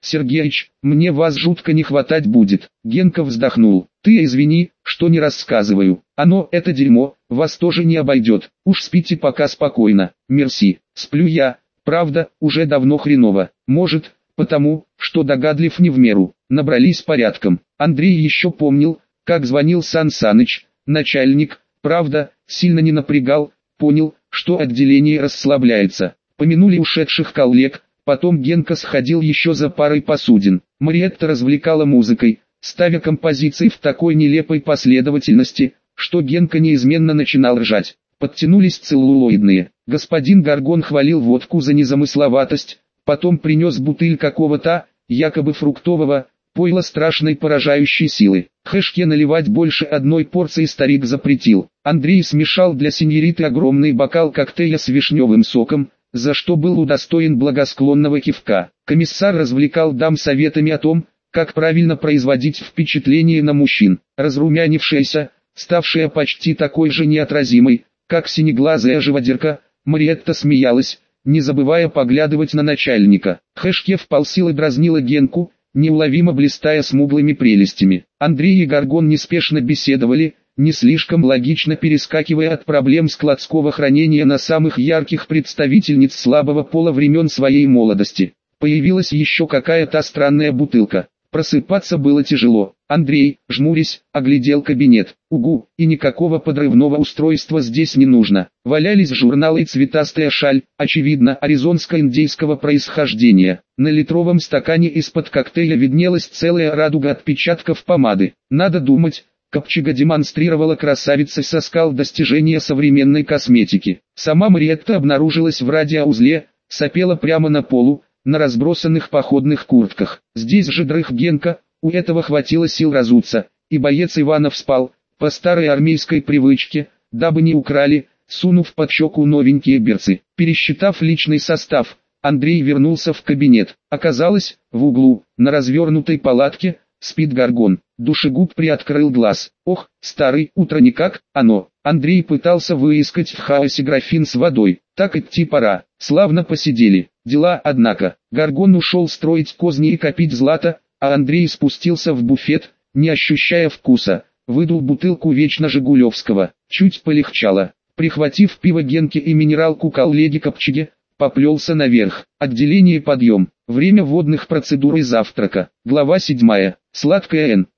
Сергеич, мне вас жутко не хватать будет. Генка вздохнул. Ты извини, что не рассказываю. Оно, это дерьмо, вас тоже не обойдет. Уж спите пока спокойно. Мерси. Сплю я. Правда, уже давно хреново. Может, потому, что догадлив не в меру. Набрались порядком. Андрей еще помнил, как звонил Сан Саныч, начальник, правда, сильно не напрягал, понял, что отделение расслабляется. Помянули ушедших коллег, потом Генка сходил еще за парой посудин. Мариетта развлекала музыкой, ставя композиции в такой нелепой последовательности, что Генка неизменно начинал ржать. Подтянулись целлулоидные. Господин Горгон хвалил водку за незамысловатость, потом принес бутыль какого-то, якобы фруктового, пойла страшной поражающей силы. Хэшке наливать больше одной порции старик запретил. Андрей смешал для сеньориты огромный бокал коктейля с вишневым соком, за что был удостоен благосклонного кивка. Комиссар развлекал дам советами о том, как правильно производить впечатление на мужчин. Разрумянившаяся, ставшая почти такой же неотразимой, как синеглазая живодерка, Мариетта смеялась, не забывая поглядывать на начальника. Хэшке вполсило дразнила Генку, неуловимо блистая смуглыми прелестями. Андрей и Горгон неспешно беседовали, не слишком логично перескакивая от проблем складского хранения на самых ярких представительниц слабого пола времен своей молодости. Появилась еще какая-то странная бутылка. Просыпаться было тяжело. Андрей, жмурясь, оглядел кабинет. Угу, и никакого подрывного устройства здесь не нужно. Валялись журналы и цветастая шаль, очевидно, аризонско-индейского происхождения. На литровом стакане из-под коктейля виднелась целая радуга отпечатков помады. Надо думать, Копчега демонстрировала красавице со скал достижения современной косметики. Сама Мариетта обнаружилась в радиоузле, сопела прямо на полу, на разбросанных походных куртках. Здесь же дрых Генка, у этого хватило сил разуться, и боец Иванов спал, по старой армейской привычке, дабы не украли, сунув под щеку новенькие берцы. Пересчитав личный состав, Андрей вернулся в кабинет. Оказалось, в углу, на развернутой палатке, спит Горгон. Душегуб приоткрыл глаз. Ох, старый, утро никак, оно. Андрей пытался выискать в хаосе графин с водой. Так идти пора. Славно посидели. Дела, однако. Горгон ушел строить козни и копить злато, а Андрей спустился в буфет, не ощущая вкуса. Выдул бутылку вечно жигулевского. Чуть полегчало. Прихватив пиво Генке и минералку коллеги Копчеге, поплелся наверх. Отделение подъем. Время водных процедур и завтрака. Глава 7. Сладкая Н.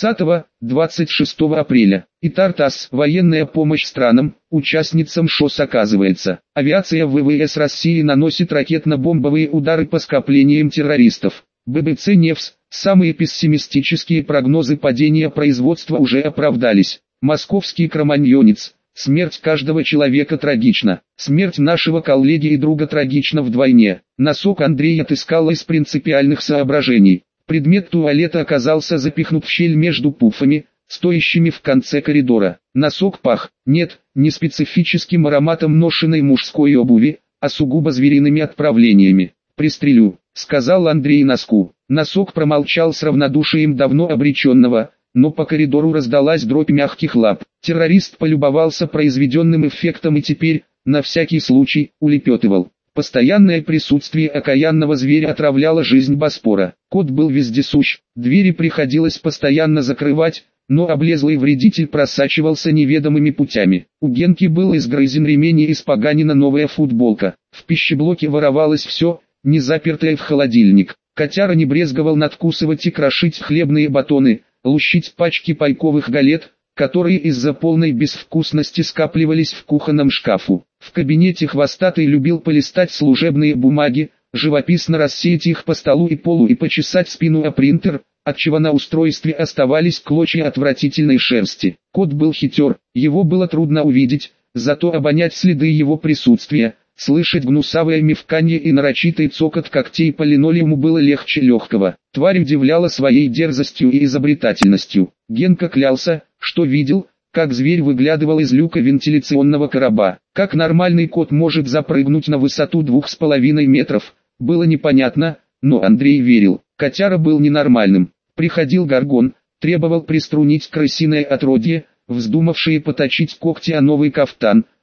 20-26 апреля. И Тартас. Военная помощь странам, участницам ШОС оказывается. Авиация ВВС России наносит ракетно-бомбовые удары по скоплениям террористов. ББЦ «Невс». Самые пессимистические прогнозы падения производства уже оправдались. Московский кроманьонец. Смерть каждого человека трагична. Смерть нашего коллеги и друга трагична вдвойне. Носок Андрей отыскал из принципиальных соображений. Предмет туалета оказался запихнут в щель между пуфами, стоящими в конце коридора. Носок пах, нет, не специфическим ароматом ношенной мужской обуви, а сугубо звериными отправлениями. «Пристрелю», — сказал Андрей носку. Носок промолчал с равнодушием давно обреченного, но по коридору раздалась дробь мягких лап. Террорист полюбовался произведенным эффектом и теперь, на всякий случай, улепетывал. Постоянное присутствие окаянного зверя отравляло жизнь Боспора. Кот был вездесущ, двери приходилось постоянно закрывать, но облезлый вредитель просачивался неведомыми путями. У Генки был изгрызен ремень и испоганена новая футболка. В пищеблоке воровалось все, не запертое в холодильник. Котяра не брезговал надкусывать и крошить хлебные батоны, лущить пачки пайковых галет, которые из-за полной безвкусности скапливались в кухонном шкафу. В кабинете хвостатый любил полистать служебные бумаги, живописно рассеять их по столу и полу и почесать спину о принтер, отчего на устройстве оставались клочья отвратительной шерсти. Кот был хитер, его было трудно увидеть, зато обонять следы его присутствия, слышать гнусавое мявканье и нарочитый цокот когтей по линолеуму было легче легкого. Тварь удивляла своей дерзостью и изобретательностью. Генка клялся, что видел, как зверь выглядывал из люка вентиляционного короба. Как нормальный кот может запрыгнуть на высоту 2,5 метров, было непонятно, но Андрей верил. Котяра был ненормальным. Приходил Горгон, требовал приструнить крысиное отродье, вздумавшие поточить когти о новый кафтан,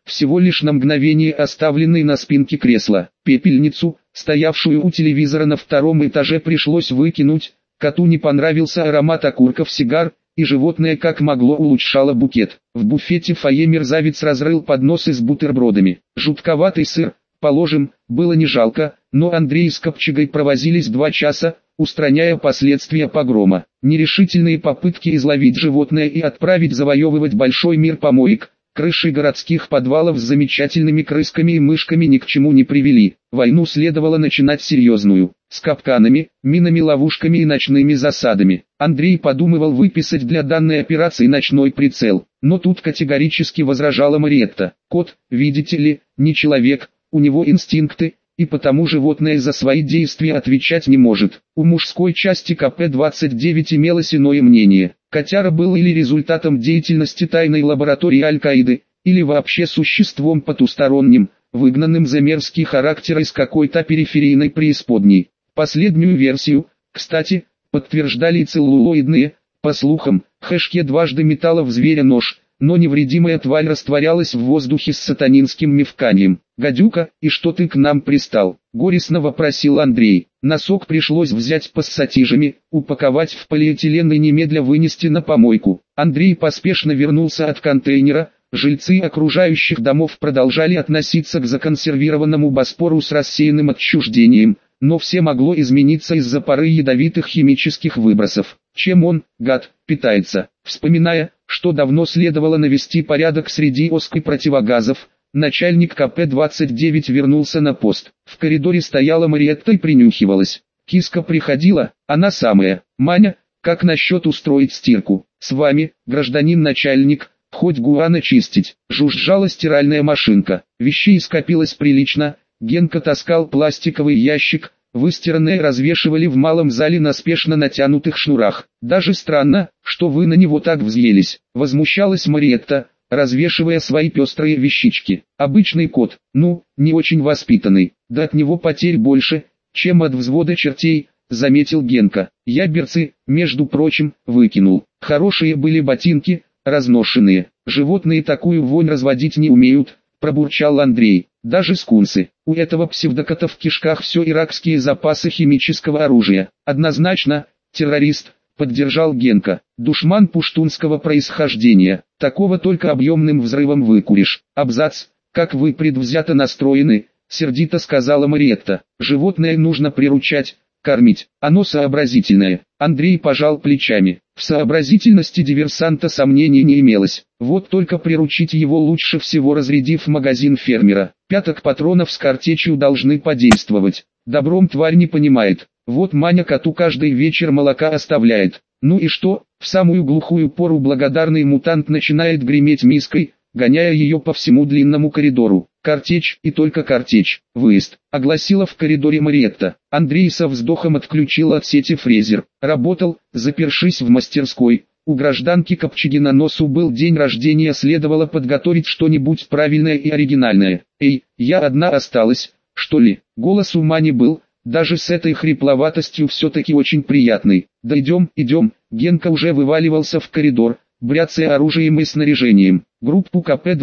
всего лишь на мгновение оставленный на спинке кресла. Пепельницу, стоявшую у телевизора на втором этаже, пришлось выкинуть. Коту не понравился аромат окурков сигар, и животное как могло улучшало букет. В буфете фойе мерзавец разрыл подносы с бутербродами. Жутковатый сыр, положим, было не жалко, но Андрей с Копчегой провозились 2 часа, устраняя последствия погрома. Нерешительные попытки изловить животное и отправить завоевывать большой мир помоек, крыши городских подвалов с замечательными крысками и мышками ни к чему не привели. Войну следовало начинать серьезную, с капканами, минами, ловушками и ночными засадами. Андрей подумывал выписать для данной операции ночной прицел, но тут категорически возражала Мариетта. Кот, видите ли, не человек, у него инстинкты, и потому животное за свои действия отвечать не может. У мужской части КП-29 имелось иное мнение. Котяра был или результатом деятельности тайной лаборатории Аль-Каиды, или вообще существом потусторонним, выгнанным за мерзкий характер из какой-то периферийной преисподней. Последнюю версию, кстати, подтверждали и целлулоидные, по слухам, хэшке дважды металла в зверя нож, но невредимая тварь растворялась в воздухе с сатанинским мявканьем. «Гадюка, и что ты к нам пристал?» — горестно вопросил Андрей. Носок пришлось взять пассатижами, упаковать в полиэтилен и немедля вынести на помойку. Андрей поспешно вернулся от контейнера. Жильцы окружающих домов продолжали относиться к законсервированному Боспору с рассеянным отчуждением, но все могло измениться из-за пары ядовитых химических выбросов. Чем он, гад, питается? Вспоминая, что давно следовало навести порядок среди ОСК и противогазов, начальник КП-29 вернулся на пост. В коридоре стояла Мариетта и принюхивалась. Киска приходила, она самая. «Маня, как насчет устроить стирку? С вами, гражданин начальник, хоть гуана чистить». Жужжала стиральная машинка. Вещей скопилось прилично. Генка таскал пластиковый ящик, выстиранные развешивали в малом зале на спешно натянутых шнурах. «Даже странно, что вы на него так взъелись», — возмущалась Мариетта, развешивая свои пестрые вещички. «Обычный кот, ну, не очень воспитанный, да от него потерь больше, чем от взвода чертей», — заметил Генка. «Я берцы, между прочим, выкинул. Хорошие были ботинки, разношенные. Животные такую вонь разводить не умеют», — пробурчал Андрей. «Даже скунсы. У этого псевдокота в кишках все иракские запасы химического оружия». «Однозначно, террорист», — поддержал Генка. «Душман пуштунского происхождения. Такого только объемным взрывом выкуришь». «Абзац, как вы предвзято настроены», — сердито сказала Мариетта. «Животное нужно приручать, кормить. Оно сообразительное». Андрей пожал плечами. В сообразительности диверсанта сомнений не имелось. Вот только приручить его лучше всего, разрядив магазин фермера. 5 патронов с картечью должны подействовать. Добром тварь не понимает. Вот Маня коту каждый вечер молока оставляет. Ну и что? В самую глухую пору благодарный мутант начинает греметь миской, гоняя ее по всему длинному коридору. «Картечь и только картечь. Выезд», — огласила в коридоре Мариетта. Андрей со вздохом отключил от сети фрезер. Работал, запершись в мастерской. У гражданки Копчеги на носу был день рождения, следовало подготовить что-нибудь правильное и оригинальное. «Эй, я одна осталась, что ли?» Голос у Мани был, даже с этой хрипловатостью, все-таки очень приятный. «Да идем, идем». Генка уже вываливался в коридор, бряцая оружием и снаряжением. Группу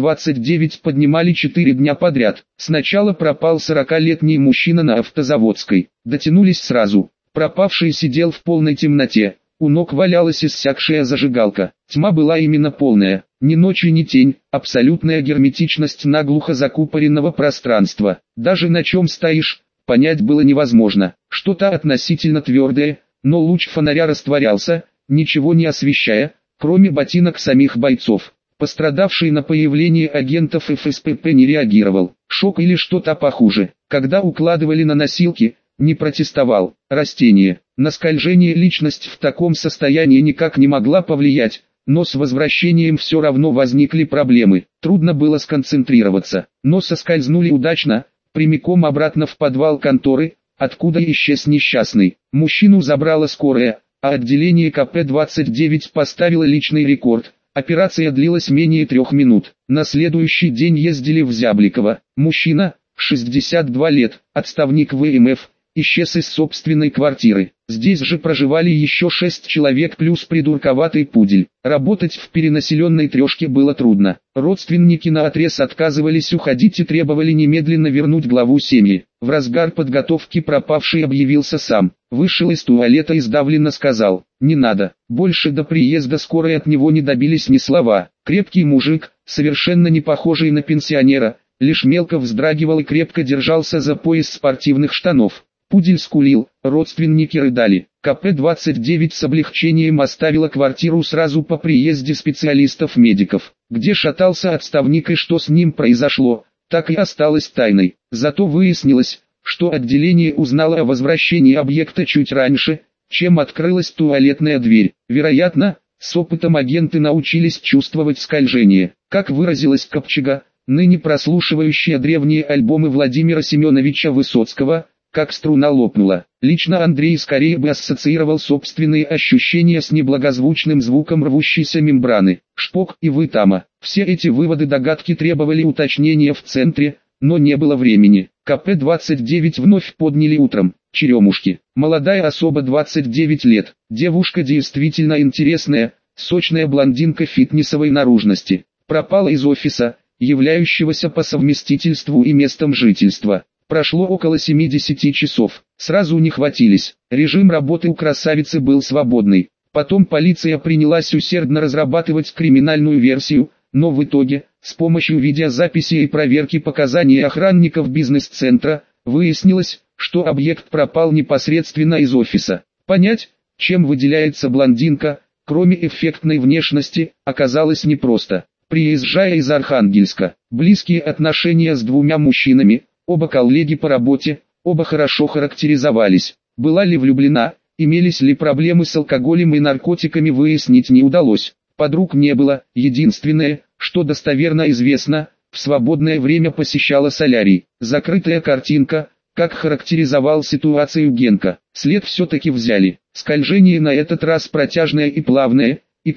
КП-29 поднимали 4 дня подряд. Сначала пропал 40-летний мужчина на Автозаводской. Дотянулись сразу. Пропавший сидел в полной темноте. У ног валялась иссякшая зажигалка. Тьма была именно полная. Ни ночи, ни тень. Абсолютная герметичность наглухо закупоренного пространства. Даже на чем стоишь, понять было невозможно. Что-то относительно твердое, но луч фонаря растворялся, ничего не освещая, кроме ботинок самих бойцов. Пострадавший на появление агентов ФСПП не реагировал. Шок или что-то похуже. Когда укладывали на носилки, не протестовал. Растение. На скольжение личность в таком состоянии никак не могла повлиять, но с возвращением все равно возникли проблемы. Трудно было сконцентрироваться, но соскользнули удачно, прямиком обратно в подвал конторы, откуда исчез несчастный. Мужчину забрала скорая, а отделение КП-29 поставило личный рекорд. Операция длилась менее 3 минут. На следующий день ездили в Зябликово. Мужчина, 62 лет, отставник ВМФ, исчез из собственной квартиры. Здесь же проживали еще 6 человек плюс придурковатый пудель. Работать в перенаселенной трешке было трудно. Родственники наотрез отказывались уходить и требовали немедленно вернуть главу семьи. В разгар подготовки пропавший объявился сам. Вышел из туалета и сдавленно сказал: «Не надо». Больше до приезда скорой от него не добились ни слова. Крепкий мужик, совершенно не похожий на пенсионера, лишь мелко вздрагивал и крепко держался за пояс спортивных штанов. Пудель скулил, родственники рыдали. КП-29 с облегчением оставила квартиру сразу по приезде специалистов-медиков. Где шатался отставник и что с ним произошло, так и осталось тайной. Зато выяснилось, что отделение узнало о возвращении объекта чуть раньше, чем открылась туалетная дверь. Вероятно, с опытом агенты научились чувствовать скольжение. Как выразилась Копчега, ныне прослушивающая древние альбомы Владимира Семеновича Высоцкого, как струна лопнула. Лично Андрей скорее бы ассоциировал собственные ощущения с неблагозвучным звуком рвущейся мембраны. Шпок и вы тама. Все эти выводы-догадки требовали уточнения в центре, но не было времени. КП-29 вновь подняли утром. Черемушки. Молодая особа 29 лет. Девушка действительно интересная, сочная блондинка фитнесовой наружности. Пропала из офиса, являющегося по совместительству и местом жительства. Прошло около 70 часов. Сразу не хватились. Режим работы у красавицы был свободный. Потом полиция принялась усердно разрабатывать криминальную версию, но в итоге, с помощью видеозаписи и проверки показаний охранников бизнес-центра, выяснилось, что объект пропал непосредственно из офиса. Понять, чем выделяется блондинка, кроме эффектной внешности, оказалось непросто. Приезжая из Архангельска, близкие отношения с двумя мужчинами, оба коллеги по работе, оба хорошо характеризовались. Была ли влюблена, имелись ли проблемы с алкоголем и наркотиками, выяснить не удалось. Подруг не было, единственное, что достоверно известно, в свободное время посещала солярий. Закрытая картинка, как характеризовал ситуацию Генка. След все-таки взяли. Скольжение на этот раз протяжное и плавное, и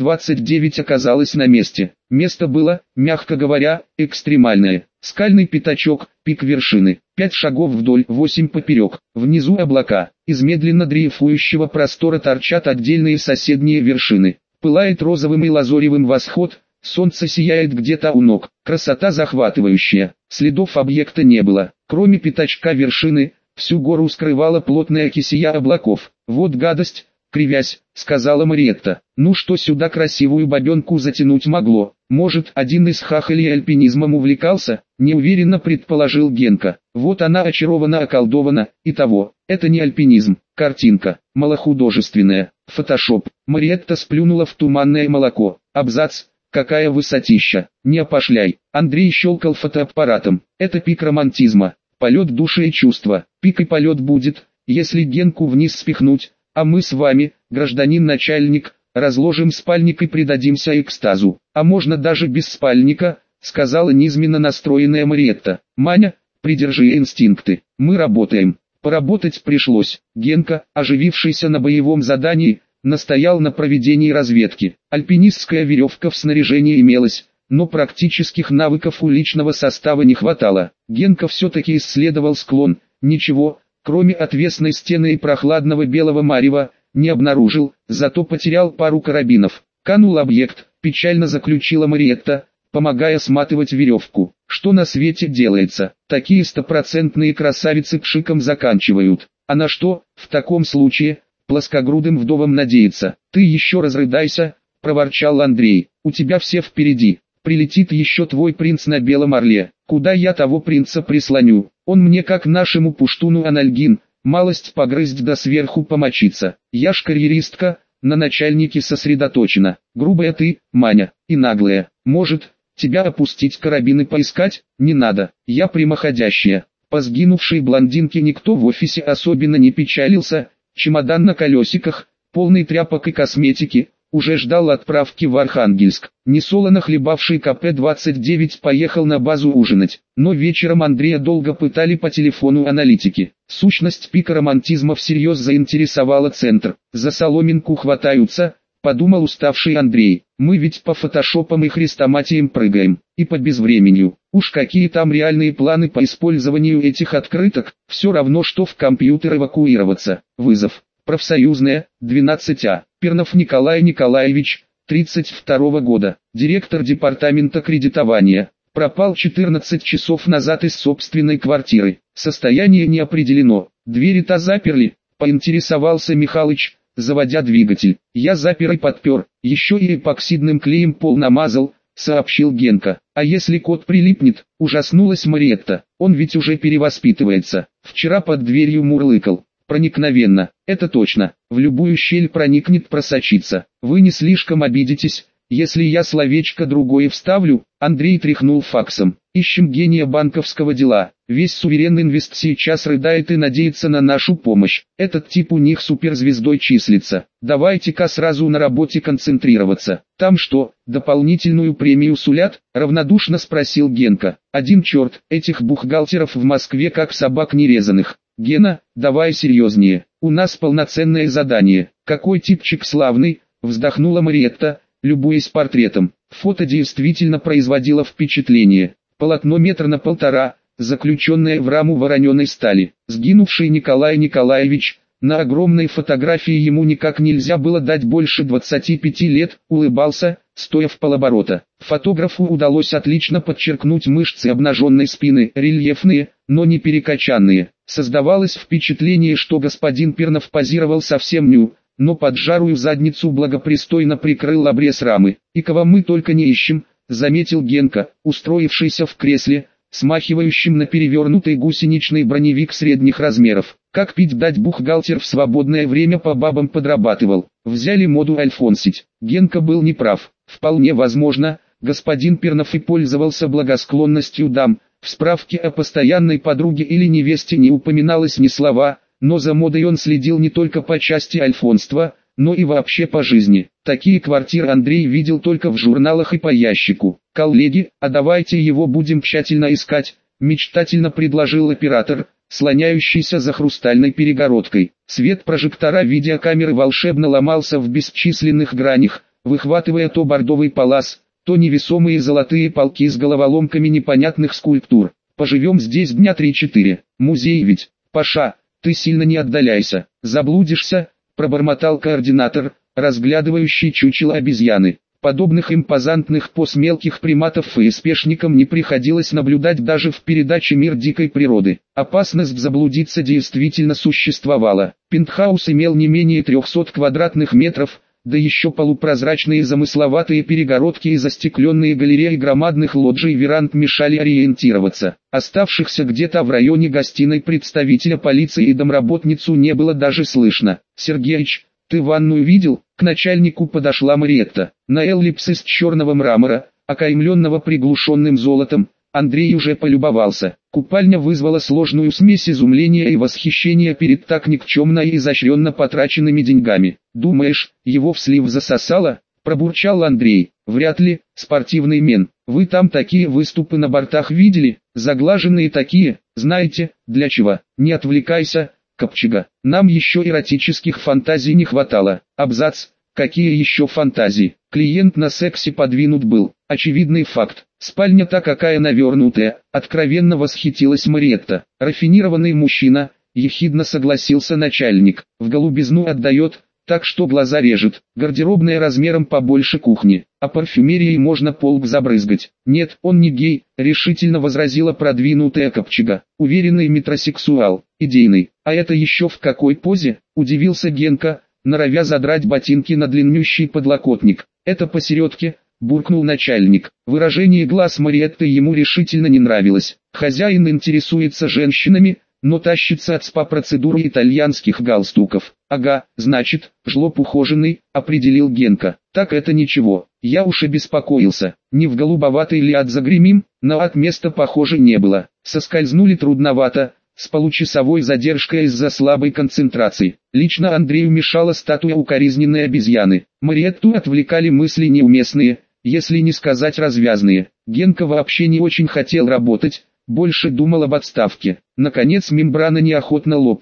КП-29 оказалось на месте. Место было, мягко говоря, экстремальное. Скальный пятачок, пик вершины. 5 шагов вдоль, 8 поперек. Внизу облака. Из медленно дрейфующего простора торчат отдельные соседние вершины. Пылает розовым и лазоревым восход, солнце сияет где-то у ног. Красота захватывающая. Следов объекта не было. Кроме пятачка вершины, всю гору скрывала плотная кисия облаков. «Вот гадость», — кривясь, сказала Мариетта. «Ну что сюда красивую бабенку затянуть могло? Может, один из хахалей альпинизмом увлекался?» — неуверенно предположил Генка. «Вот она очарована, околдована, и того. Это не альпинизм, картинка, малохудожественная, фотошоп». Мариетта сплюнула в туманное молоко. Абзац. «Какая высотища! Не опошляй!» Андрей щелкал фотоаппаратом. «Это пик романтизма, полет души и чувства. Пик и полет будет, если Генку вниз спихнуть, а мы с вами, гражданин начальник, разложим спальник и предадимся экстазу. А можно даже без спальника», — сказала низменно настроенная Мариетта. «Маня, придержи инстинкты, мы работаем». Поработать пришлось. Генка, оживившийся на боевом задании, настоял на проведении разведки. Альпинистская веревка в снаряжении имелась, но практических навыков у личного состава не хватало. Генка все-таки исследовал склон, ничего, кроме отвесной стены и прохладного белого марева, не обнаружил, зато потерял пару карабинов. «Канул объект», — печально заключила Мариетта, помогая сматывать веревку. «Что на свете делается? Такие стопроцентные красавицы пшиком заканчивают. А на что, в таком случае, плоскогрудым вдовам надеяться?» «Ты еще разрыдайся», — проворчал Андрей. «У тебя все впереди. Прилетит еще твой принц на белом орле. Куда я того принца прислоню? Он мне как нашему пуштуну анальгин, малость погрызть да сверху помочиться. Я ж карьеристка, на начальнике сосредоточена. Грубая ты, Маня, и наглая. Может, тебя опустить карабины поискать? Не надо, я прямоходящая». По сгинувшей блондинке никто в офисе особенно не печалился. Чемодан на колесиках, полный тряпок и косметики, уже ждал отправки в Архангельск. Несолоно хлебавший КП-29 поехал на базу ужинать, но вечером Андрея долго пытали по телефону аналитики. Сущность пика романтизма всерьез заинтересовала центр. За соломинку хватаются, подумал уставший Андрей. Мы ведь по фотошопам и хрестоматиям прыгаем, и по безвременью. Уж какие там реальные планы по использованию этих открыток, все равно что в компьютер эвакуироваться. Вызов. Профсоюзная, 12А. Пернов Николай Николаевич, 32 года, директор департамента кредитования. Пропал 14 часов назад из собственной квартиры. Состояние не определено. Двери-то заперли, поинтересовался Михалыч, заводя двигатель. Я запер и подпер, еще и эпоксидным клеем пол намазал, сообщил Генка. А если кот прилипнет, ужаснулась Мариетта. Он ведь уже перевоспитывается. Вчера под дверью мурлыкал. Проникновенно, это точно. В любую щель проникнет, просочится. Вы не слишком обидитесь, если я словечко другое вставлю? Андрей тряхнул факсом. Ищем гения банковского дела. Весь суверен инвест сейчас рыдает и надеется на нашу помощь. Этот тип у них суперзвездой числится. Давайте-ка сразу на работе концентрироваться. Там что, дополнительную премию сулят? Равнодушно спросил Генка. Один черт, этих бухгалтеров в Москве как собак нерезанных. Гена, давай серьезнее. У нас полноценное задание. Какой типчик славный, вздохнула Мариетта, любуясь портретом. Фото действительно производило впечатление. Полотно метр на полтора, заключенное в раму вороненой стали. Сгинувший Николай Николаевич, на огромной фотографии ему никак нельзя было дать больше 25 лет, улыбался, стоя в полоборота. Фотографу удалось отлично подчеркнуть мышцы обнаженной спины, рельефные, но не перекачанные. Создавалось впечатление, что господин Пернов позировал совсем ню, но поджарую задницу благопристойно прикрыл обрез рамы. «И кого мы только не ищем», — заметил Генка, устроившийся в кресле, смахивающим на перевернутый гусеничный броневик средних размеров. Как пить дать бухгалтер в свободное время по бабам подрабатывал. Взяли моду альфонсить. Генка был неправ. Вполне возможно, господин Пернов и пользовался благосклонностью дам. В справке о постоянной подруге или невесте не упоминалось ни слова, но за модой он следил не только по части альфонства, но и вообще по жизни. Такие квартиры Андрей видел только в журналах и по ящику. «Коллеги, а давайте его будем тщательно искать», — мечтательно предложил оператор, слоняющийся за хрустальной перегородкой. Свет прожектора видеокамеры волшебно ломался в бесчисленных гранях, выхватывая то бордовый палас, то невесомые золотые полки с головоломками непонятных скульптур. «Поживем здесь дня 3-4. Музей ведь, Паша, ты сильно не отдаляйся, заблудишься», — пробормотал координатор, разглядывающий чучело обезьяны. Подобных импозантных поз мелких приматов ФСПшникам не приходилось наблюдать даже в передаче «Мир дикой природы». Опасность заблудиться действительно существовала. Пентхаус имел не менее 300 квадратных метров, да еще полупрозрачные замысловатые перегородки и застекленные галереи громадных лоджий и веранд мешали ориентироваться. Оставшихся где-то в районе гостиной представителя полиции и домработницу не было даже слышно. «Сергеич, ты ванную видел?» К начальнику подошла Мариетта. На эллипс из черного мрамора, окаймленного приглушенным золотом, Андрей уже полюбовался. Купальня вызвала сложную смесь изумления и восхищения перед так никчемно и изощренно потраченными деньгами. «Думаешь, его в слив засосало?» – пробурчал Андрей. «Вряд ли, спортивный мен. Вы там такие выступы на бортах видели? Заглаженные такие, знаете, для чего? Не отвлекайся, Копчега. Нам еще эротических фантазий не хватало». Абзац. Какие еще фантазии? Клиент на сексе подвинут был. Очевидный факт. Спальня-то какая навернутая, откровенно восхитилась Мариетта. Рафинированный мужчина, ехидно согласился начальник. В голубизну отдает, так что глаза режет. Гардеробная размером побольше кухни, а парфюмерией можно полк забрызгать. «Нет, он не гей», решительно возразила продвинутая Копчега. «Уверенный метросексуал, идейный». «А это еще в какой позе?» – удивился Генка, норовя задрать ботинки на длиннющий подлокотник. «Это посередке», — буркнул начальник. Выражение глаз Мариетты ему решительно не нравилось. Хозяин интересуется женщинами, но тащится от СПА-процедуры итальянских галстуков. «Ага, значит, жлоб ухоженный», — определил Генка. «Так это ничего, я уж и беспокоился. Не в голубоватый ли ад загремим?» Но от места похоже не было. Соскользнули трудновато, с получасовой задержкой из-за слабой концентрации. Лично Андрею мешала статуя укоризненной обезьяны. Мариетту отвлекали мысли неуместные, если не сказать развязные. Генка вообще не очень хотел работать, больше думал об отставке. Наконец мембрана неохотно лопнула.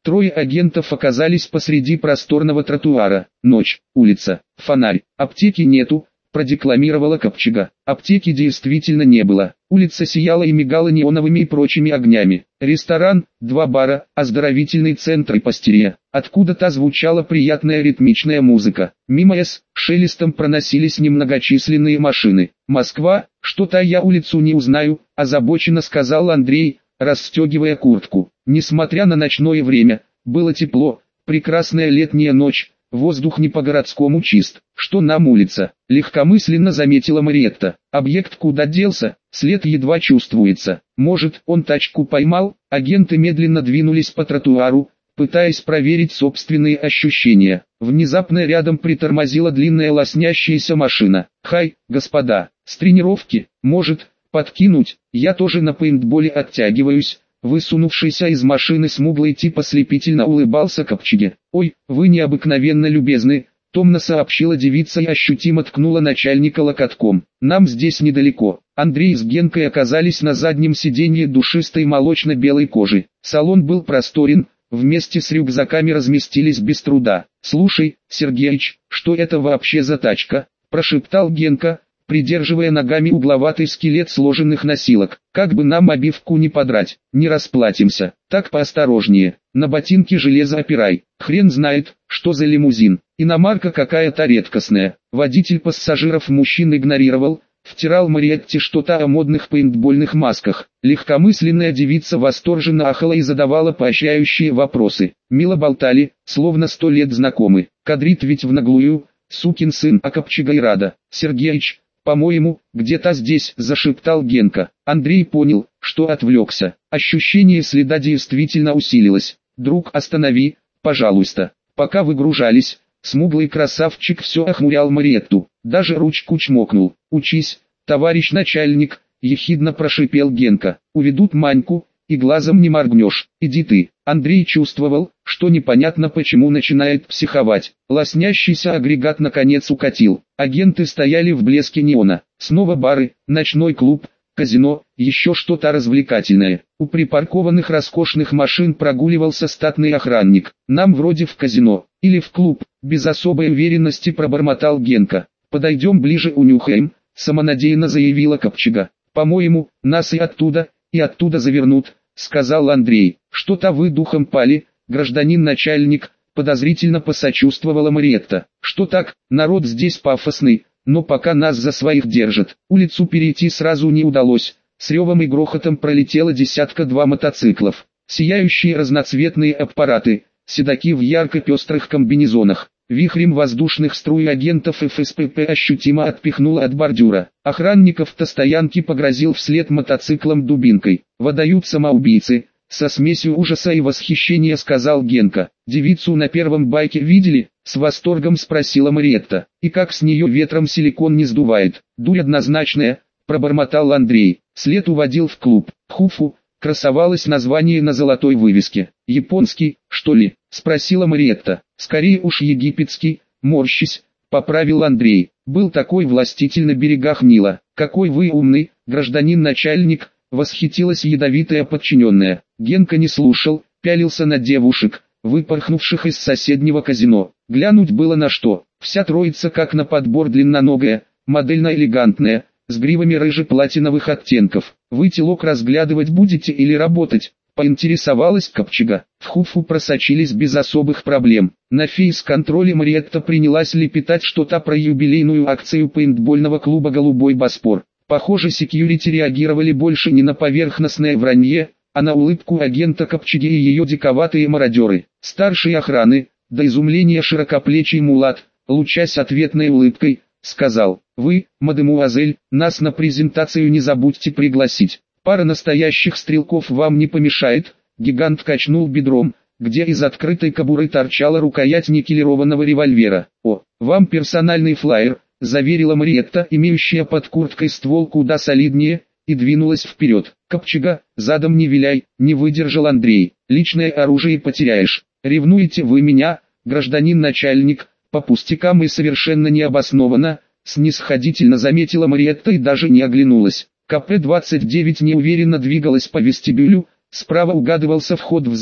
Трое агентов оказались посреди просторного тротуара. Ночь, улица, фонарь, аптеки нету, продекламировала Копчега. Аптеки действительно не было. Улица сияла и мигала неоновыми и прочими огнями. Ресторан, 2 бара, оздоровительный центр и пастерия. Откуда-то звучала приятная ритмичная музыка. Мимо шелестом проносились немногочисленные машины. «Москва, что-то я улицу не узнаю», озабоченно сказал Андрей, расстегивая куртку. Несмотря на ночное время, было тепло, прекрасная летняя ночь. Воздух не по-городскому чист. Что нам улица? Легкомысленно заметила Мариетта. Объект куда делся? След едва чувствуется. Может, он тачку поймал? Агенты медленно двинулись по тротуару, пытаясь проверить собственные ощущения. Внезапно рядом притормозила длинная лоснящаяся машина. «Хай, господа, с тренировки, может, подкинуть? Я тоже на пейнтболе оттягиваюсь». Высунувшийся из машины смуглый тип ослепительно улыбался Копчеге. «Ой, вы необыкновенно любезны», — томно сообщила девица и ощутимо ткнула начальника локотком. «Нам здесь недалеко». Андрей с Генкой оказались на заднем сиденье душистой молочно-белой кожи. Салон был просторен, вместе с рюкзаками разместились без труда. «Слушай, Сергеич, что это вообще за тачка?» — прошептал Генка, придерживая ногами угловатый скелет сложенных носилок. «Как бы нам обивку не подрать, не расплатимся. Так поосторожнее, на ботинки железо опирай. Хрен знает, что за лимузин. Иномарка какая-то редкостная». Водитель пассажиров мужчин игнорировал, втирал Мариетте что-то о модных пейнтбольных масках. Легкомысленная девица восторженно ахала и задавала поощряющие вопросы. Мило болтали, словно 100 лет знакомы. Кадрит ведь в наглую, сукин сын, а Копчега и рада. «Сергеич, по-моему, где-то здесь», — зашептал Генка. Андрей понял, что отвлекся. Ощущение следа действительно усилилось. «Друг, останови, пожалуйста». Пока выгружались, смуглый красавчик все охмурял Мариетту, даже ручку чмокнул. «Учись, товарищ начальник», — ехидно прошипел Генка. «Уведут Маньку, и глазом не моргнешь. Иди ты». Андрей чувствовал, что непонятно почему начинает психовать. Лоснящийся агрегат наконец укатил. Агенты стояли в блеске неона. Снова бары, ночной клуб, казино, еще что-то развлекательное. У припаркованных роскошных машин прогуливался статный охранник. «Нам вроде в казино, или в клуб», — без особой уверенности пробормотал Генка. «Подойдем ближе, унюхаем», — самонадеянно заявила Копчега. «По-моему, нас и оттуда завернут», — сказал Андрей. «Что-то вы духом пали, гражданин начальник», — подозрительно посочувствовала Мариетта. «Что так, народ здесь пафосный, но пока нас за своих держат». Улицу перейти сразу не удалось. С ревом и грохотом пролетело 10-2 мотоциклов. Сияющие разноцветные аппараты, седаки в ярко-пестрых комбинезонах. Вихрем воздушных струй агентов ФСПП ощутимо отпихнуло от бордюра. Охранник автостоянки погрозил вслед мотоциклом дубинкой. «Выдают самоубийцы», — со смесью ужаса и восхищения сказал Генка. «Девицу на первом байке видели?» — с восторгом спросила Мариетта. «И как с нее ветром силикон не сдувает?» «Дурь однозначная», — пробормотал Андрей. След уводил в клуб. «Хуфу», красовалось название на золотой вывеске. «Японский, что ли?» — спросила Мариетта. «Скорее уж египетский», морщись, поправил Андрей. «Был такой властитель на берегах Нила». «Какой вы умный, гражданин начальник», восхитилась ядовитая подчиненная. Генка не слушал, пялился на девушек, выпорхнувших из соседнего казино. Глянуть было на что. Вся троица как на подбор длинноногая, модельно-элегантная, с гривами рыже-платиновых оттенков. «Вы телок разглядывать будете или работать?» — поинтересовалась Копчега. В Хуфу просочились без особых проблем. На фейс-контроле Мариетта принялась лепетать что-то про юбилейную акцию пейнтбольного клуба «Голубой Боспор». Похоже, секьюрити реагировали больше не на поверхностное вранье, а на улыбку агента Копчеги и ее диковатые мародеры. Старший охраны, до изумления широкоплечий мулат, лучась ответной улыбкой, сказал: «Вы, мадемуазель, нас на презентацию не забудьте пригласить. Пара настоящих стрелков вам не помешает». Гигант качнул бедром, где из открытой кобуры торчала рукоять никелированного револьвера. «О, вам персональный флаер», — заверила Мариетта, имеющая под курткой ствол куда солиднее, и двинулась вперед. «Копчега, задом не виляй», — не выдержал Андрей. «Личное оружие потеряешь. Ревнуете вы меня, гражданин начальник?» «По пустякам и совершенно необоснованно», — снисходительно заметила Мариетта и даже не оглянулась. КП-29 неуверенно двигалась по вестибюлю, справа угадывался вход в зал,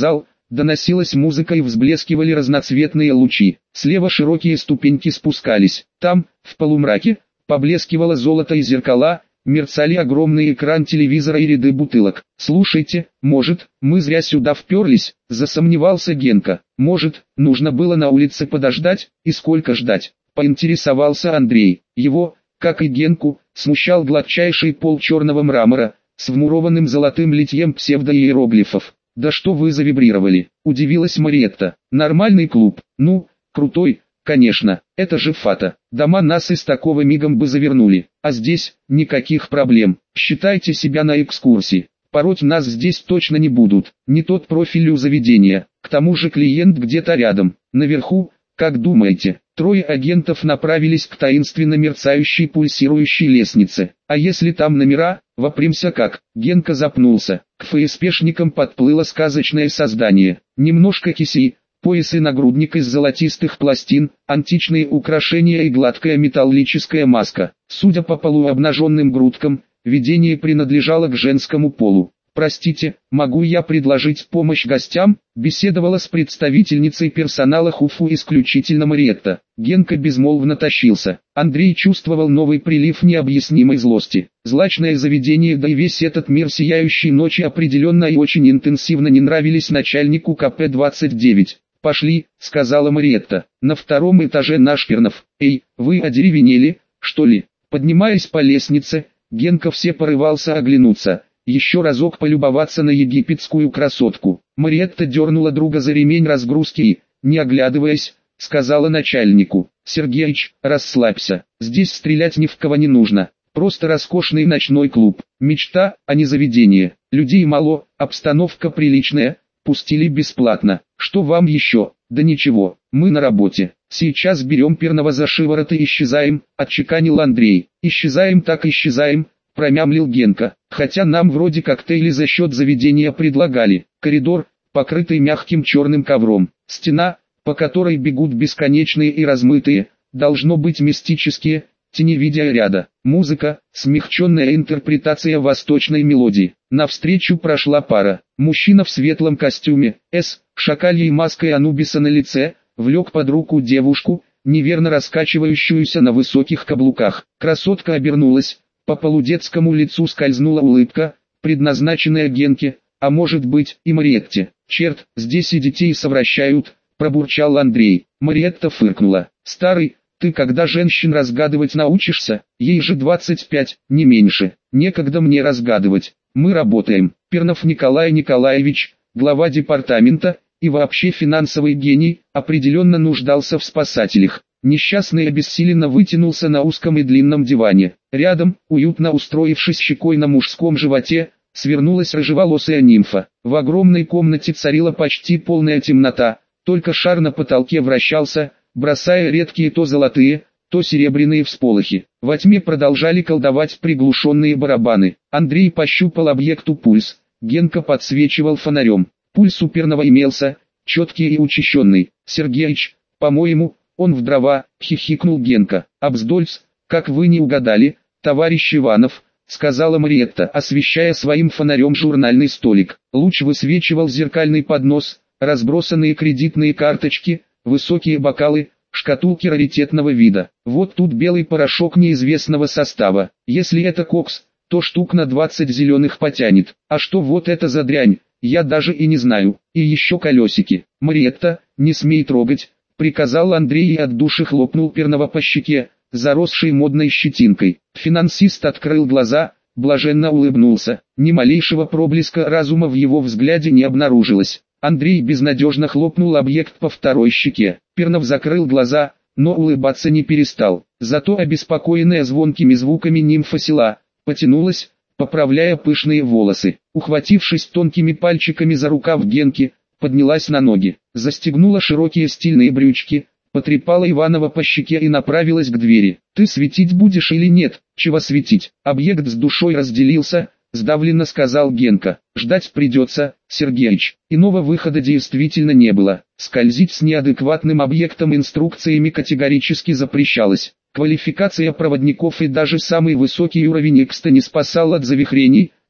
доносилась музыка и взблескивали разноцветные лучи. Слева широкие ступеньки спускались. Там, в полумраке, поблескивало золото и зеркала, мерцали огромный экран телевизора и ряды бутылок. «Слушайте, может, мы зря сюда вперлись?» – засомневался Генка. «Может, нужно было на улице подождать, и сколько ждать?» – поинтересовался Андрей. Его, как и Генку, смущал гладчайший пол черного мрамора, с вмурованным золотым литьем псевдоиероглифов. «Да что вы завибрировали?» – удивилась Мариетта. «Нормальный клуб. Ну, крутой, конечно, это же Фата. Дома нас из такого мигом бы завернули. А здесь, никаких проблем. Считайте себя на экскурсии. Пороть нас здесь точно не будут. Не тот профиль у заведения. К тому же клиент где-то рядом. Наверху, как думаете?» Трое агентов направились к таинственно мерцающей пульсирующей лестнице. «А если там номера, вопремся как?» Генка запнулся. К ФСПшникам подплыло сказочное создание. Немножко киси, пояс и нагрудник из золотистых пластин, античные украшения и гладкая металлическая маска. Судя по полуобнаженным грудкам, видение принадлежало к женскому полу. «Простите, могу я предложить помощь гостям?» беседовала с представительницей персонала ХУФУ исключительно Мариетта. Генка безмолвно тащился. Андрей чувствовал новый прилив необъяснимой злости. Злачное заведение, да и весь этот мир сияющей ночи определенно и очень интенсивно не нравились начальнику КП-29. «Пошли», — сказала Мариетта. «На втором этаже наш Пернов». «Эй, вы одеревенели, что ли?» Поднимаясь по лестнице, Генка все порывался оглянуться. Еще разок полюбоваться на египетскую красотку. Мариетта дернула друга за ремень разгрузки и, не оглядываясь, сказала начальнику: «Сергеич, расслабься, здесь стрелять ни в кого не нужно, просто роскошный ночной клуб, мечта, а не заведение, людей мало, обстановка приличная, пустили бесплатно, что вам еще?» «Да ничего, мы на работе, сейчас берем Перного за шиворот и исчезаем», отчеканил Андрей. «Исчезаем так исчезаем», промямлил Генка, «хотя нам вроде коктейли за счет заведения предлагали». Коридор, покрытый мягким черным ковром, стена, по которой бегут бесконечные и размытые, должно быть мистические, тени видеоряда, музыка, смягченная интерпретация восточной мелодии. Навстречу прошла пара. Мужчина в светлом костюме, с шакальей маской Анубиса на лице, влек под руку девушку, неверно раскачивающуюся на высоких каблуках. Красотка обернулась. По полудетскому лицу скользнула улыбка, предназначенная Генке, а может быть и Мариетте. «Черт, здесь и детей совращают», – пробурчал Андрей. Мариетта фыркнула. «Старый, ты когда женщин разгадывать научишься? Ей же 25, не меньше. Некогда мне разгадывать. Мы работаем». Пернов Николай Николаевич, глава департамента, и вообще финансовый гений, определенно нуждался в спасателях. Несчастный обессиленно вытянулся на узком и длинном диване. Рядом, уютно устроившись щекой на мужском животе, свернулась рыжеволосая нимфа. В огромной комнате царила почти полная темнота, только шар на потолке вращался, бросая редкие то золотые, то серебряные всполохи. Во тьме продолжали колдовать приглушенные барабаны. Андрей пощупал объекту пульс, Генка подсвечивал фонарем. Пульс у Перного имелся, четкий и учащенный. «Сергеич, по-моему, он в дрова», — хихикнул Генка. «Абздольц, как вы не угадали, товарищ Иванов», — сказала Мариетта, освещая своим фонарем журнальный столик. Луч высвечивал зеркальный поднос, разбросанные кредитные карточки, высокие бокалы, шкатулки раритетного вида. Вот тут белый порошок неизвестного состава. Если это кокс, то штук на 20 зеленых потянет. А что вот это за дрянь, я даже и не знаю. И еще колесики. «Мариетта, не смей трогать», — приказал Андрей и от души хлопнул Перного по щеке, заросшей модной щетинкой. Финансист открыл глаза, блаженно улыбнулся. Ни малейшего проблеска разума в его взгляде не обнаружилось. Андрей безнадежно хлопнул объект по второй щеке. Пернов закрыл глаза, но улыбаться не перестал. Зато обеспокоенная звонкими звуками нимфа села, потянулась, поправляя пышные волосы. Ухватившись тонкими пальчиками за рукав Генки, поднялась на ноги, застегнула широкие стильные брючки, потрепала Иванова по щеке и направилась к двери. «Ты светить будешь или нет?» «Чего светить?» Объект с душой разделился, сдавленно сказал Генка. «Ждать придется, Сергеич». Иного выхода действительно не было. Скользить с неадекватным объектом инструкциями категорически запрещалось. Квалификация проводников и даже самый высокий уровень экста не спасал от завихрений,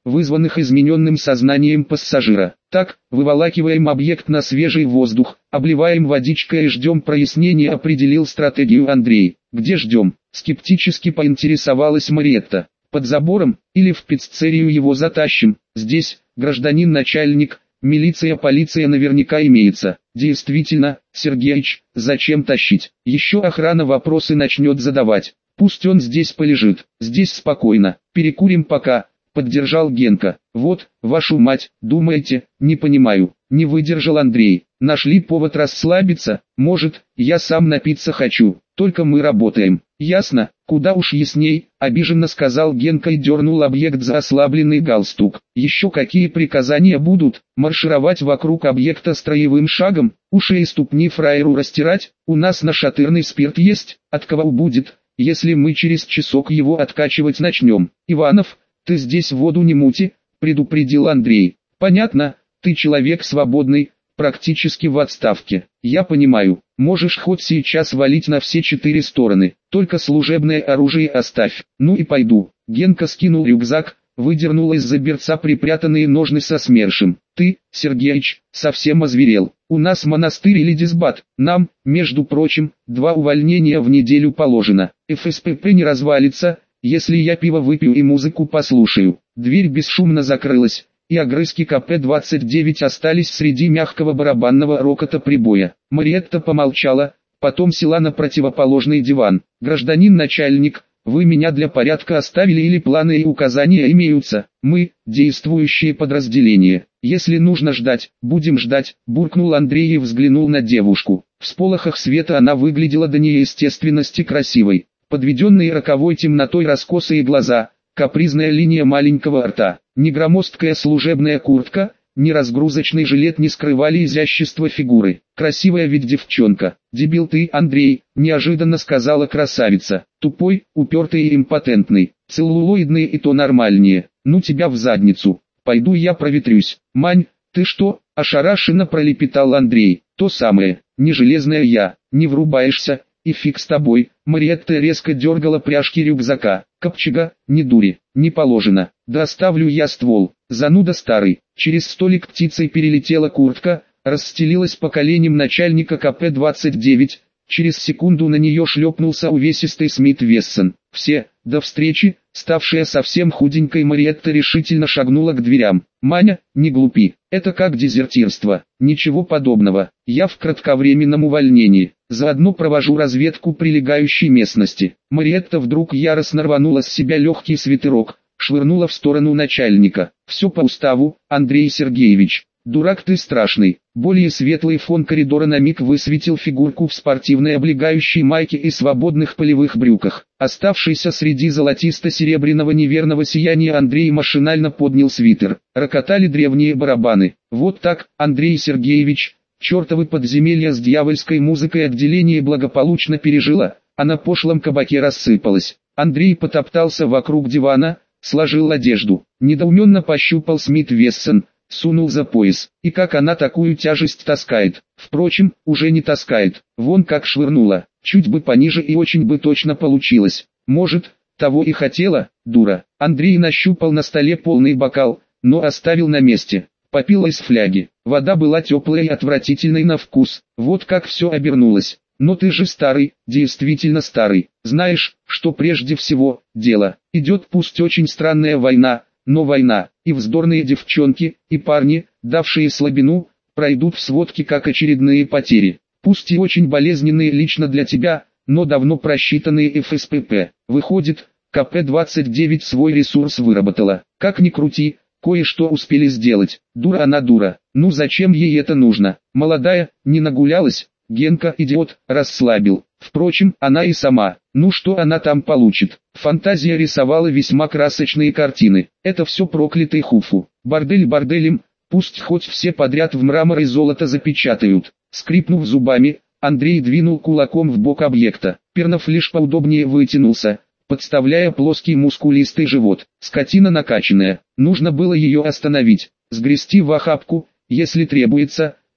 вызванных измененным сознанием пассажира. Так, выволакиваем объект на свежий воздух, обливаем водичкой и ждем прояснения, определил стратегию Андрей. Где ждем? Скептически поинтересовалась Мариетта. Под забором, или в пиццерию его затащим? Здесь, гражданин начальник, милиция, полиция наверняка имеется. Действительно, Сергеич, зачем тащить? Еще охрана вопросы начнет задавать. Пусть он здесь полежит, здесь спокойно, перекурим пока, поддержал Генка. Вот, вашу мать, думаете, не понимаю, не выдержал Андрей. Нашли повод расслабиться, может, я сам напиться хочу, только мы работаем. Ясно, куда уж ясней, обиженно сказал Генка и дернул объект за ослабленный галстук. Еще какие приказания будут? Маршировать вокруг объекта строевым шагом, уши и ступни фраеру растирать? У нас нашатырный спирт есть, от кого будет, если мы через часок его откачивать начнем? Иванов, ты здесь воду не мути, предупредил Андрей. Понятно, ты человек свободный, практически в отставке. Я понимаю, можешь хоть сейчас валить на все 4 стороны, только служебное оружие оставь. Ну и пойду. Генка скинул рюкзак, выдернул из-за берца припрятанные ножны со СМЕРШем. Ты, Сергеич, совсем озверел. У нас монастырь или дисбат. Нам, между прочим, 2 увольнения в неделю положено. ФСПП не развалится, если я пиво выпью и музыку послушаю. Дверь бесшумно закрылась, и огрызки КП-29 остались среди мягкого барабанного рокота прибоя. Мариетта помолчала, потом села на противоположный диван. «Гражданин начальник, вы меня для порядка оставили или планы и указания имеются? Мы, действующие подразделения. Если нужно ждать, будем ждать», буркнул Андрей и взглянул на девушку. В сполохах света она выглядела до неестественности красивой. Подведенные роковой темнотой раскосые глаза, капризная линия маленького рта, ни громоздкая служебная куртка, ни разгрузочный жилет не скрывали изящества фигуры. «Красивая ведь девчонка». «Дебил ты, Андрей», — неожиданно сказала красавица. «Тупой, упертый и импотентный. Целлулоидный и то нормальнее. Ну тебя в задницу. Пойду я проветрюсь». «Мань, ты что?» — ошарашенно пролепетал Андрей. «То самое, не железная я, не врубаешься, и фиг с тобой». Мариетта резко дергала пряжки рюкзака. «Копчега, не дури, не положено. Да оставлю я ствол, зануда старый». Через столик птицей перелетела куртка, расстелилась по коленям начальника КП-29. Через секунду на нее шлепнулся увесистый Смит Вессон. «Все, до встречи», ставшая совсем худенькой Мариетта решительно шагнула к дверям. «Маня, не глупи, это как дезертирство». «Ничего подобного, я в кратковременном увольнении, заодно провожу разведку прилегающей местности». Мариетта вдруг яростно рванула с себя легкий свитерок, швырнула в сторону начальника. «Все по уставу, Андрей Сергеевич». «Дурак ты страшный». Более светлый фон коридора на миг высветил фигурку в спортивной облегающей майке и свободных полевых брюках. Оставшийся среди золотисто-серебряного неверного сияния Андрей машинально поднял свитер. Рокотали древние барабаны. «Вот так, Андрей Сергеевич, чертовы подземелья с дьявольской музыкой отделение благополучно пережило, а на пошлом кабаке рассыпалось». Андрей потоптался вокруг дивана, сложил одежду, недоуменно пощупал Смит Вессон, сунул за пояс. И как она такую тяжесть таскает? Впрочем, уже не таскает. Вон как швырнула. Чуть бы пониже и очень бы точно получилось. Может, того и хотела, дура. Андрей нащупал на столе полный бокал, но оставил на месте. Попил из фляги. Вода была теплая и отвратительной на вкус. Вот как все обернулось. «Но ты же старый, действительно старый. Знаешь, что прежде всего, дело идет пусть очень странная война, но война, и вздорные девчонки, и парни, давшие слабину, пройдут в сводке как очередные потери. Пусть и очень болезненные лично для тебя, но давно просчитанные ФСПП. Выходит, КП-29 свой ресурс выработала. Как ни крути, кое-что успели сделать. Дура она дура. Ну зачем ей это нужно? Молодая, не нагулялась?» Генка, идиот, расслабил. Впрочем, она и сама. Ну что она там получит? Фантазия рисовала весьма красочные картины. Это все проклятый Хуфу. Бордель борделем, пусть хоть все подряд в мрамор и золото запечатают. Скрипнув зубами, Андрей двинул кулаком в бок объекта. Пернов лишь поудобнее вытянулся, подставляя плоский мускулистый живот. Скотина накачанная. Нужно было ее остановить, сгрести в охапку, если требуется,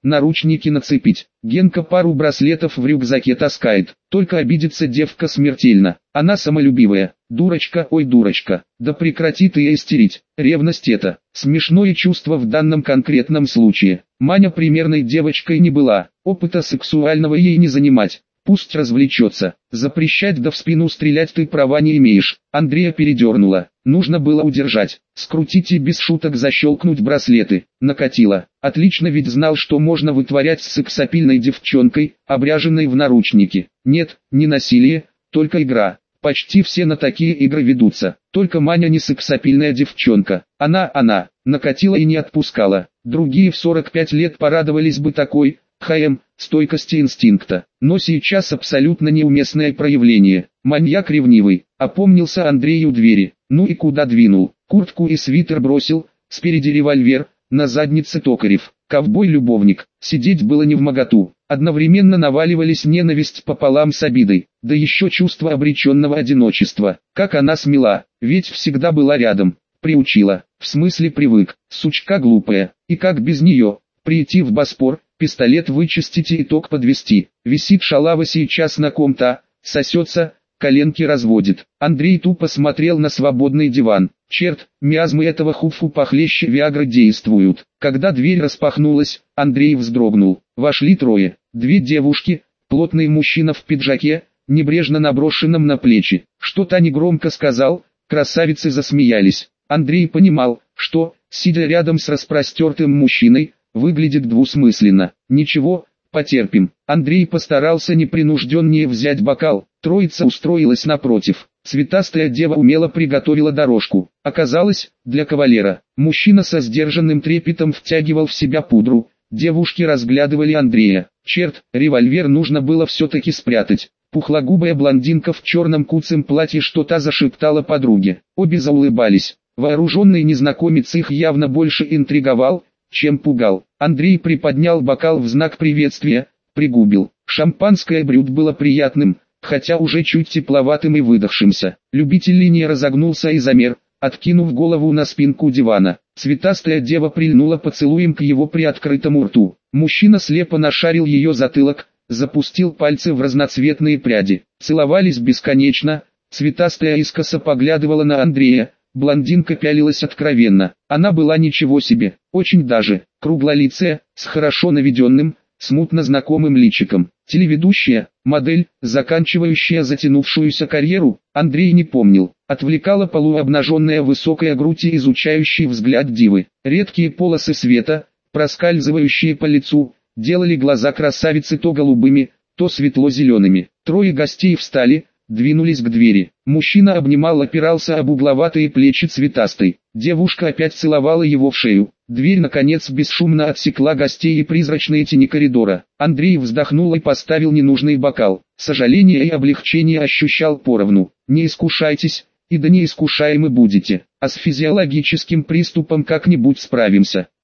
наручники нацепить. Генка пару браслетов в рюкзаке таскает, только обидится девка смертельно. Она самолюбивая, дурочка, ой дурочка, да прекрати ты ее истерить. Ревность это, смешное чувство в данном конкретном случае. Маня примерной девочкой не была, опыта сексуального ей не занимать. Пусть развлечется, запрещать да в спину стрелять ты права не имеешь. Андрея передернула, нужно было удержать, скрутить и без шуток защелкнуть браслеты. Накатило, отлично ведь знал, что можно вытворять с сексапильной девчонкой, обряженной в наручники. Нет, не насилие, только игра. Почти все на такие игры ведутся, только Маня не сексапильная девчонка. Она, накатила и не отпускала. Другие в 45 лет порадовались бы такой, стойкости инстинкта. Но сейчас абсолютно неуместное проявление. Маньяк ревнивый. Опомнился Андрей у двери. Ну и куда двинул? Куртку и свитер бросил, спереди револьвер, на заднице Токарев. Ковбой-любовник. Сидеть было невмоготу. Одновременно наваливались ненависть пополам с обидой, да еще чувство обреченного одиночества. Как она смела, ведь всегда была рядом. Приучила, в смысле привык, сучка глупая. И как без нее? Прийти в Боспор, пистолет вычистить и итог подвести. Висит шалава сейчас на ком-то, сосется, коленки разводит. Андрей тупо смотрел на свободный диван. Черт, миазмы этого хуфу похлеще Виагры действуют. Когда дверь распахнулась, Андрей вздрогнул. Вошли трое. Две девушки, плотный мужчина в пиджаке, небрежно наброшенном на плечи. Что-то негромко сказал, красавицы засмеялись. Андрей понимал, что, сидя рядом с распростертым мужчиной, выглядит двусмысленно. Ничего, потерпим. Андрей постарался непринужденнее взять бокал. Троица устроилась напротив. Цветастая дева умело приготовила дорожку. Оказалось, для кавалера. Мужчина со сдержанным трепетом втягивал в себя пудру. Девушки разглядывали Андрея. Черт, револьвер нужно было все-таки спрятать. Пухлогубая блондинка в черном куцем платье что-то зашептала подруге. Обе заулыбались. Вооруженный незнакомец их явно больше интриговал, чем пугал. Андрей приподнял бокал в знак приветствия, пригубил. Шампанское брют было приятным, хотя уже чуть тепловатым и выдохшимся. Любитель не разогнулся и замер, откинув голову на спинку дивана. Цветастая дева прильнула поцелуем к его приоткрытому рту. Мужчина слепо нашарил ее затылок, запустил пальцы в разноцветные пряди. Целовались бесконечно, цветастая искоса поглядывала на Андрея. Блондинка пялилась откровенно. Она была ничего себе, очень даже, круглолицая, с хорошо наведенным, смутно знакомым личиком. Телеведущая, модель, заканчивающая затянувшуюся карьеру, Андрей не помнил. Отвлекала полуобнаженная высокая грудь и изучающий взгляд дивы. Редкие полосы света, проскальзывающие по лицу, делали глаза красавицы то голубыми, то светло-зелеными. Трое гостей встали, двинулись к двери. Мужчина обнимал, опирался об угловатые плечи цветастой. Девушка опять целовала его в шею. Дверь наконец бесшумно отсекла гостей и призрачные тени коридора. Андрей вздохнул и поставил ненужный бокал. Сожаление и облегчение ощущал поровну. Не искушайтесь, и да не искушаемы будете. А с физиологическим приступом как-нибудь справимся.